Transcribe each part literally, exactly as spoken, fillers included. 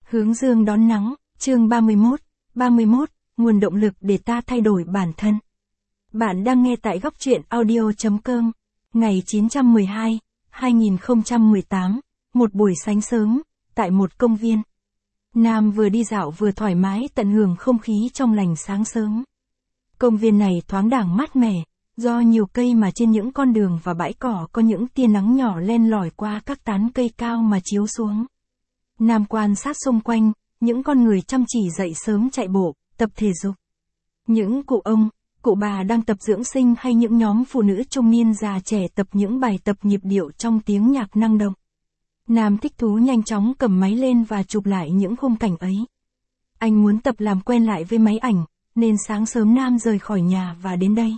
Hướng dương đón nắng, chương ba mươi mốt, ba mươi mốt, nguồn động lực để ta thay đổi bản thân. Bạn đang nghe tại góc truyện audio chấm com, ngày chín trăm mười hai, hai nghìn không trăm mười tám, một buổi sáng sớm, tại một công viên. Nam vừa đi dạo vừa thoải mái tận hưởng không khí trong lành sáng sớm. Công viên này thoáng đãng mát mẻ, do nhiều cây mà trên những con đường và bãi cỏ có những tia nắng nhỏ len lỏi qua các tán cây cao mà chiếu xuống. Nam quan sát xung quanh, những con người chăm chỉ dậy sớm chạy bộ, tập thể dục. Những cụ ông, cụ bà đang tập dưỡng sinh hay những nhóm phụ nữ trung niên già trẻ tập những bài tập nhịp điệu trong tiếng nhạc năng động. Nam thích thú nhanh chóng cầm máy lên và chụp lại những khung cảnh ấy. Anh muốn tập làm quen lại với máy ảnh, nên sáng sớm Nam rời khỏi nhà và đến đây.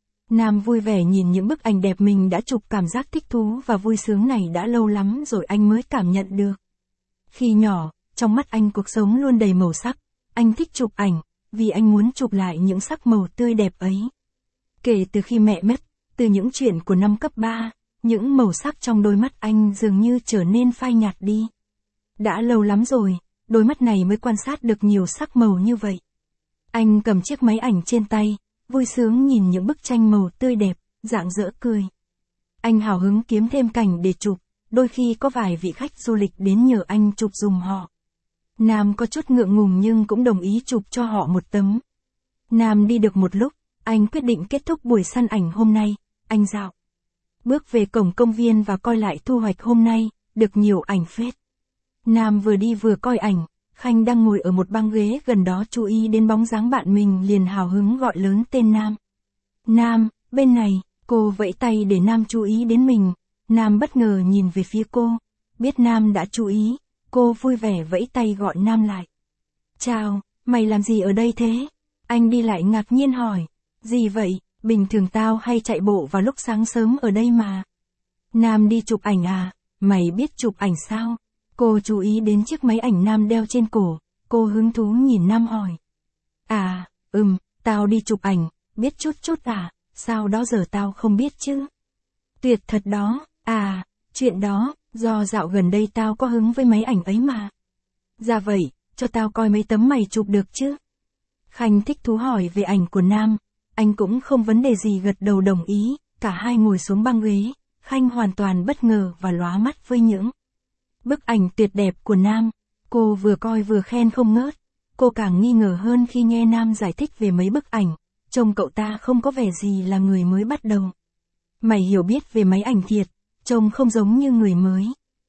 Nam vui vẻ nhìn những bức ảnh đẹp mình đã chụp, cảm giác thích thú và vui sướng này đã lâu lắm rồi anh mới cảm nhận được. Khi nhỏ, trong mắt anh cuộc sống luôn đầy màu sắc, anh thích chụp ảnh, vì anh muốn chụp lại những sắc màu tươi đẹp ấy. Kể từ khi mẹ mất, từ những chuyện của năm cấp ba, những màu sắc trong đôi mắt anh dường như trở nên phai nhạt đi. Đã lâu lắm rồi, đôi mắt này mới quan sát được nhiều sắc màu như vậy. Anh cầm chiếc máy ảnh trên tay, vui sướng nhìn những bức tranh màu tươi đẹp, rạng rỡ cười. Anh hào hứng kiếm thêm cảnh để chụp, đôi khi có vài vị khách du lịch đến nhờ anh chụp giùm họ. Nam có chút ngượng ngùng nhưng cũng đồng ý chụp cho họ một tấm. Nam đi được một lúc, anh quyết định kết thúc buổi săn ảnh hôm nay, anh dạo bước về cổng công viên và coi lại thu hoạch hôm nay, được nhiều ảnh phết. Nam vừa đi vừa coi ảnh, Khanh đang ngồi ở một băng ghế gần đó chú ý đến bóng dáng bạn mình liền hào hứng gọi lớn tên Nam. Nam, bên này, cô vẫy tay để Nam chú ý đến mình. Nam bất ngờ nhìn về phía cô, biết Nam đã chú ý, cô vui vẻ vẫy tay gọi Nam lại. Chào, mày làm gì ở đây thế? Anh đi lại ngạc nhiên hỏi. Gì vậy, bình thường tao hay chạy bộ vào lúc sáng sớm ở đây mà. Nam đi chụp ảnh à, mày biết chụp ảnh sao? Cô chú ý đến chiếc máy ảnh Nam đeo trên cổ, cô hứng thú nhìn Nam hỏi. À, ừm, tao đi chụp ảnh, biết chút chút à, sao đó giờ tao không biết chứ? Tuyệt thật đó, à, chuyện đó, do dạo gần đây tao có hứng với máy ảnh ấy mà. Dạ vậy, cho tao coi mấy tấm mày chụp được chứ? Khanh thích thú hỏi về ảnh của Nam, anh cũng không vấn đề gì gật đầu đồng ý, cả hai ngồi xuống băng ghế, Khanh hoàn toàn bất ngờ và lóa mắt với những bức ảnh tuyệt đẹp của Nam. Cô vừa coi vừa khen không ngớt, cô càng nghi ngờ hơn khi nghe Nam giải thích về mấy bức ảnh, trông cậu ta không có vẻ gì là người mới bắt đầu. Mày hiểu biết về máy ảnh thiệt, trông không giống như người mới.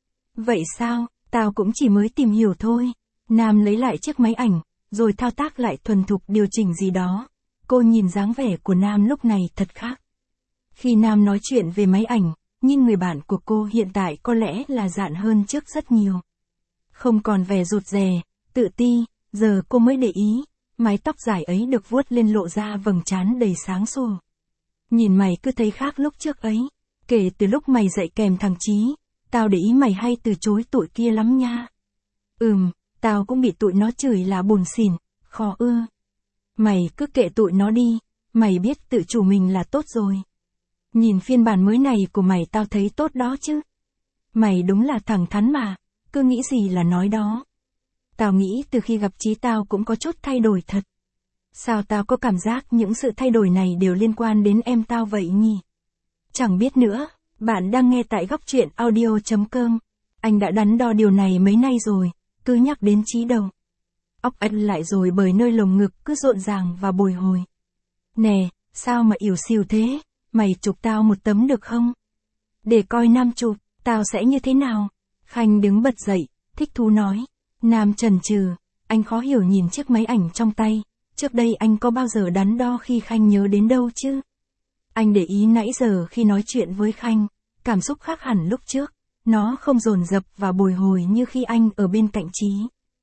Vậy sao, tao cũng chỉ mới tìm hiểu thôi. Nam lấy lại chiếc máy ảnh, rồi thao tác lại thuần thục điều chỉnh gì đó. Cô nhìn dáng vẻ của Nam lúc này thật khác. Khi Nam nói chuyện về máy ảnh, nhưng người bạn của cô hiện tại có lẽ là dạn hơn trước rất nhiều. Không còn vẻ rụt rè, tự ti, giờ cô mới để ý, mái tóc dài ấy được vuốt lên lộ ra vầng trán đầy sáng sủa. Nhìn mày cứ thấy khác lúc trước ấy, kể từ lúc mày dạy kèm thằng Chí, tao để ý mày hay từ chối tụi kia lắm nha. Ừm, tao cũng bị tụi nó chửi là buồn xỉn, khó ưa. Mày cứ kệ tụi nó đi, mày biết tự chủ mình là tốt rồi. Nhìn phiên bản mới này của mày tao thấy tốt đó chứ. Mày đúng là thẳng thắn mà, cứ nghĩ gì là nói đó. Tao nghĩ từ khi gặp Chí tao cũng có chút thay đổi thật. Sao tao có cảm giác những sự thay đổi này đều liên quan đến em tao vậy nhỉ? Chẳng biết nữa, bạn đang nghe tại góc truyện audio chấm com. Anh đã đắn đo điều này mấy nay rồi, cứ nhắc đến Chí đầu. Óc anh lại rồi bởi nơi lồng ngực cứ rộn ràng và bồi hồi. Nè, sao mà ỉu xìu thế? Mày chụp tao một tấm được không? Để coi Nam chụp, tao sẽ như thế nào? Khanh đứng bật dậy, thích thú nói. Nam chần chừ, anh khó hiểu nhìn chiếc máy ảnh trong tay. Trước đây anh có bao giờ đắn đo khi Khanh nhớ đến đâu chứ? Anh để ý nãy giờ khi nói chuyện với Khanh, cảm xúc khác hẳn lúc trước. Nó không dồn dập và bồi hồi như khi anh ở bên cạnh Chí.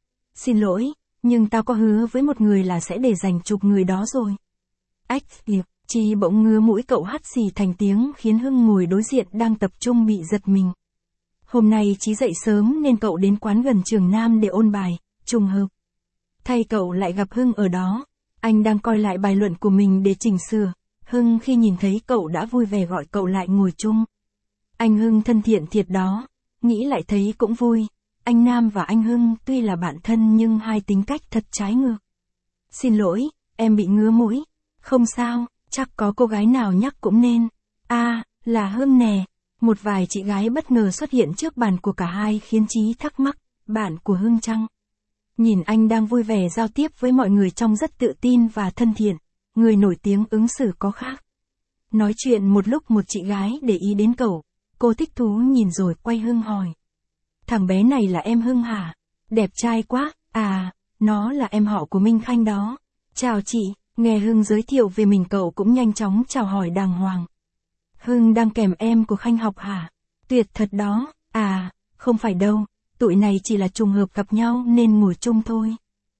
Xin lỗi, nhưng tao có hứa với một người là sẽ để dành chụp người đó rồi. Ách, kìa. Chí bỗng ngứa mũi cậu hắt xì thành tiếng khiến Hưng ngồi đối diện đang tập trung bị giật mình. Hôm nay Chí dậy sớm nên cậu đến quán gần trường Nam để ôn bài, trùng hợp. Thay cậu lại gặp Hưng ở đó, anh đang coi lại bài luận của mình để chỉnh sửa. Hưng khi nhìn thấy cậu đã vui vẻ gọi cậu lại ngồi chung. Anh Hưng thân thiện thiệt đó, nghĩ lại thấy cũng vui. anh Nam và anh Hưng tuy là bạn thân nhưng hai tính cách thật trái ngược. Xin lỗi, em bị ngứa mũi. Không sao, chắc có cô gái nào nhắc cũng nên. À, là Hưng nè. Một vài chị gái bất ngờ xuất hiện trước bàn của cả hai khiến Chí thắc mắc, bạn của Hưng chăng? Nhìn anh đang vui vẻ giao tiếp với mọi người trông rất tự tin và thân thiện, người nổi tiếng ứng xử có khác. Nói chuyện một lúc một chị gái để ý đến cậu, cô thích thú nhìn rồi quay Hưng hỏi. Thằng bé này là em Hưng hả? Đẹp trai quá, à, nó là em họ của Minh Khanh đó. Chào chị, nghe Hưng giới thiệu về mình cậu cũng nhanh chóng chào hỏi đàng hoàng. Hưng đang kèm em của Khanh học hả? Tuyệt thật đó, à, không phải đâu, tụi này chỉ là trùng hợp gặp nhau nên ngồi chung thôi.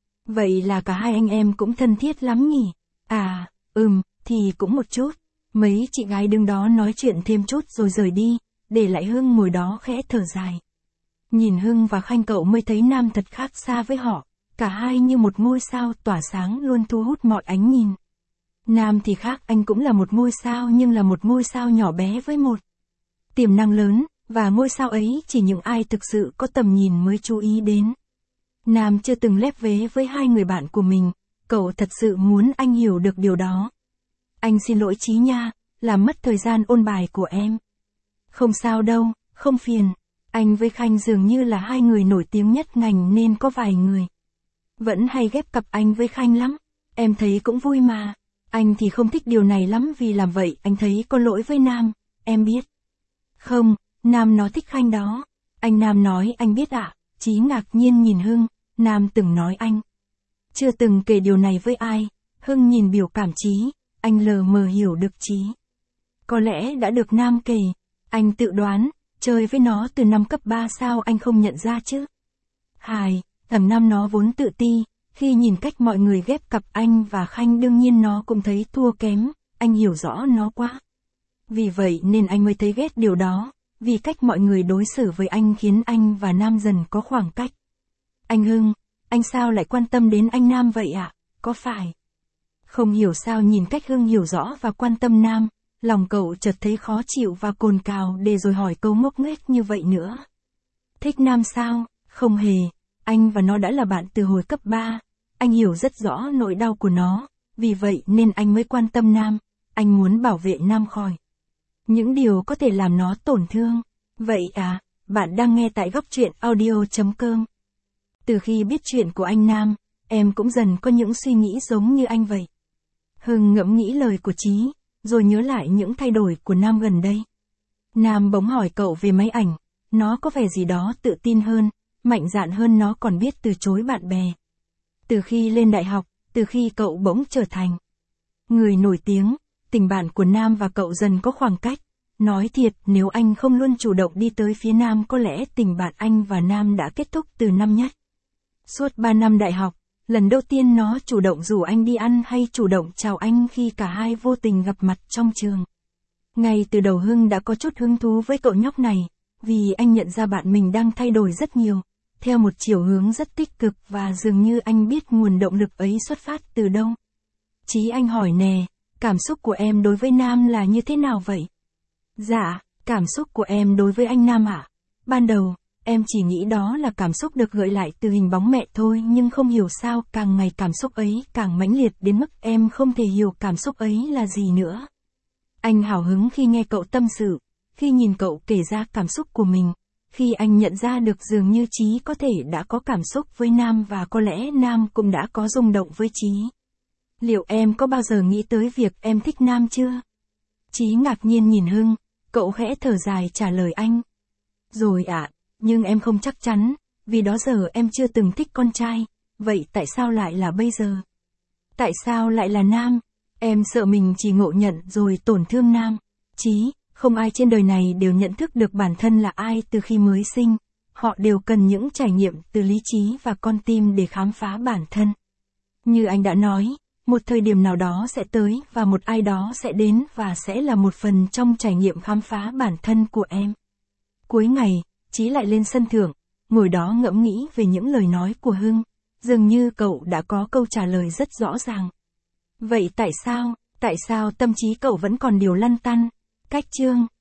Vậy là cả hai anh em cũng thân thiết lắm nhỉ? À, ừm, thì cũng một chút. Mấy chị gái đứng đó nói chuyện thêm chút rồi rời đi, để lại Hưng ngồi đó khẽ thở dài. Nhìn Hưng và Khanh cậu mới thấy Nam thật khác xa với họ, cả hai như một ngôi sao tỏa sáng luôn thu hút mọi ánh nhìn. Nam thì khác, anh cũng là một ngôi sao nhưng là một ngôi sao nhỏ bé với một tiềm năng lớn, và ngôi sao ấy chỉ những ai thực sự có tầm nhìn mới chú ý đến. Nam chưa từng lép vế với hai người bạn của mình, cậu thật sự muốn anh hiểu được điều đó. Anh xin lỗi Chí nha, làm mất thời gian ôn bài của em. Không sao đâu, không phiền. Anh với Khanh dường như là hai người nổi tiếng nhất ngành nên có vài người vẫn hay ghép cặp anh với Khanh lắm. Em thấy cũng vui mà. Anh thì không thích điều này lắm vì làm vậy anh thấy có lỗi với Nam, em biết. Không, Nam nó thích Khanh đó. Anh Nam nói anh biết ạ. À? Chí ngạc nhiên nhìn Hưng, Nam từng nói anh chưa từng kể điều này với ai. Hưng nhìn biểu cảm Chí, anh lờ mờ hiểu được Chí có lẽ đã được Nam kể. Anh tự đoán, chơi với nó từ năm cấp ba sao anh không nhận ra chứ. Hài, thằng Nam nó vốn tự ti, khi nhìn cách mọi người ghép cặp anh và Khanh đương nhiên nó cũng thấy thua kém, anh hiểu rõ nó quá. Vì vậy nên anh mới thấy ghét điều đó, vì cách mọi người đối xử với anh khiến anh và Nam dần có khoảng cách. Anh Hưng, anh sao lại quan tâm đến anh Nam vậy ạ? À? Có phải? Không hiểu sao nhìn cách Hưng hiểu rõ và quan tâm Nam, lòng cậu chợt thấy khó chịu và cồn cào để rồi hỏi câu ngốc nghếch như vậy nữa. Thích Nam sao? Không hề, anh và nó đã là bạn từ hồi cấp ba, anh hiểu rất rõ nỗi đau của nó, vì vậy nên anh mới quan tâm Nam, anh muốn bảo vệ Nam khỏi những điều có thể làm nó tổn thương. Vậy à, bạn đang nghe tại góc truyện audio chấm com. Từ khi biết chuyện của anh Nam, em cũng dần có những suy nghĩ giống như anh vậy. Hưng ngẫm nghĩ lời của Chí, rồi nhớ lại những thay đổi của Nam gần đây. Nam bỗng hỏi cậu về máy ảnh, nó có vẻ gì đó tự tin hơn, mạnh dạn hơn, nó còn biết từ chối bạn bè. Từ khi lên đại học, từ khi cậu bỗng trở thành người nổi tiếng, tình bạn của Nam và cậu dần có khoảng cách. Nói thiệt, nếu anh không luôn chủ động đi tới phía Nam có lẽ tình bạn anh và Nam đã kết thúc từ năm nhất. Suốt ba năm đại học, lần đầu tiên nó chủ động rủ anh đi ăn hay chủ động chào anh khi cả hai vô tình gặp mặt trong trường. Ngay từ đầu Hưng đã có chút hứng thú với cậu nhóc này, vì anh nhận ra bạn mình đang thay đổi rất nhiều, theo một chiều hướng rất tích cực và dường như anh biết nguồn động lực ấy xuất phát từ đâu. Chí, anh hỏi nè, cảm xúc của em đối với Nam là như thế nào vậy? Dạ, cảm xúc của em đối với anh Nam ạ? À? Ban đầu, em chỉ nghĩ đó là cảm xúc được gợi lại từ hình bóng mẹ thôi, nhưng không hiểu sao càng ngày cảm xúc ấy càng mãnh liệt đến mức em không thể hiểu cảm xúc ấy là gì nữa. Anh hào hứng khi nghe cậu tâm sự, khi nhìn cậu kể ra cảm xúc của mình, khi anh nhận ra được dường như Chí có thể đã có cảm xúc với Nam và có lẽ Nam cũng đã có rung động với Chí. Liệu em có bao giờ nghĩ tới việc em thích Nam chưa? Chí ngạc nhiên nhìn Hưng, cậu khẽ thở dài trả lời anh. Rồi ạ, à, nhưng em không chắc chắn, vì đó giờ em chưa từng thích con trai, vậy tại sao lại là bây giờ? Tại sao lại là Nam? Em sợ mình chỉ ngộ nhận rồi tổn thương Nam. Chí, không ai trên đời này đều nhận thức được bản thân là ai từ khi mới sinh, họ đều cần những trải nghiệm từ lý trí và con tim để khám phá bản thân. Như anh đã nói, một thời điểm nào đó sẽ tới và một ai đó sẽ đến và sẽ là một phần trong trải nghiệm khám phá bản thân của em. Cuối ngày, Chí lại lên sân thượng, ngồi đó ngẫm nghĩ về những lời nói của Hưng, dường như cậu đã có câu trả lời rất rõ ràng. Vậy tại sao, tại sao tâm trí cậu vẫn còn điều lăn tăn? Cách chương